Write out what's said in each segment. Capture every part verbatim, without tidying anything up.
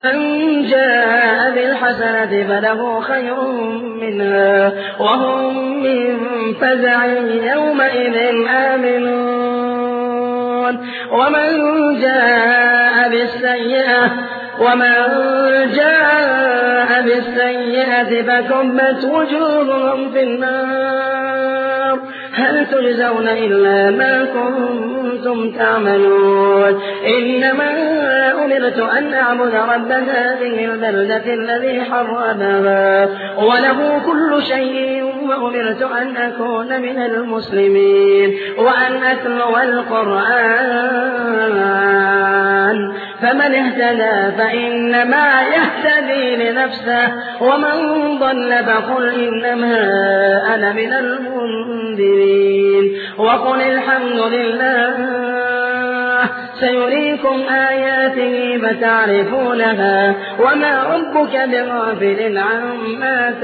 من جاء بالحسنة فله خير منها وهم من فزع يومئذ آمنون ومن جاء بالسيئة ومن جاء بالسيئة فكبت وجوههم في النار هل تجزون إلا ما كنتم تعملون إنما أمرت أن أعبد رب هذه البلدة الذي حرمها وله كل شيء وأمرت أن أكون من المسلمين وأن أتلو القرآن فمن اهتدى فإنما يهتدي لنفسه ومن ضل فقل إنما أنا من المنذرين وقل الحمد لله سيريكم آياته فتعرفونها وما ربك بغافل عما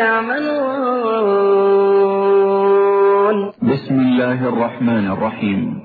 تعملون. بسم الله الرحمن الرحيم.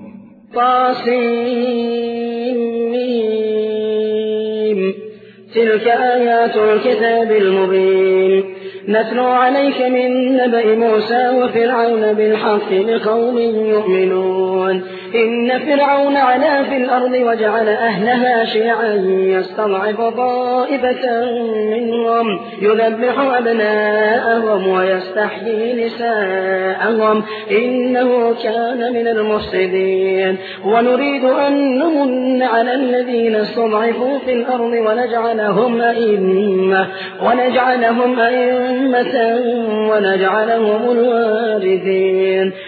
طاسين تلك آيات الكتاب المبين نتلو عليك من نبأ موسى وفرعون بالحق لقوم يؤمنون إن فرعون علا في الأرض وجعل أهلها شيعا يستضعف طائفة منهم يذبح أبناءهم ويستحيي نساءهم إنه كان من المفسدين ونريد أن نمن على الذين استضعفوا في الأرض ونجعلهم أئمة ونجعلهم أئمة ونجعلهم الوارثين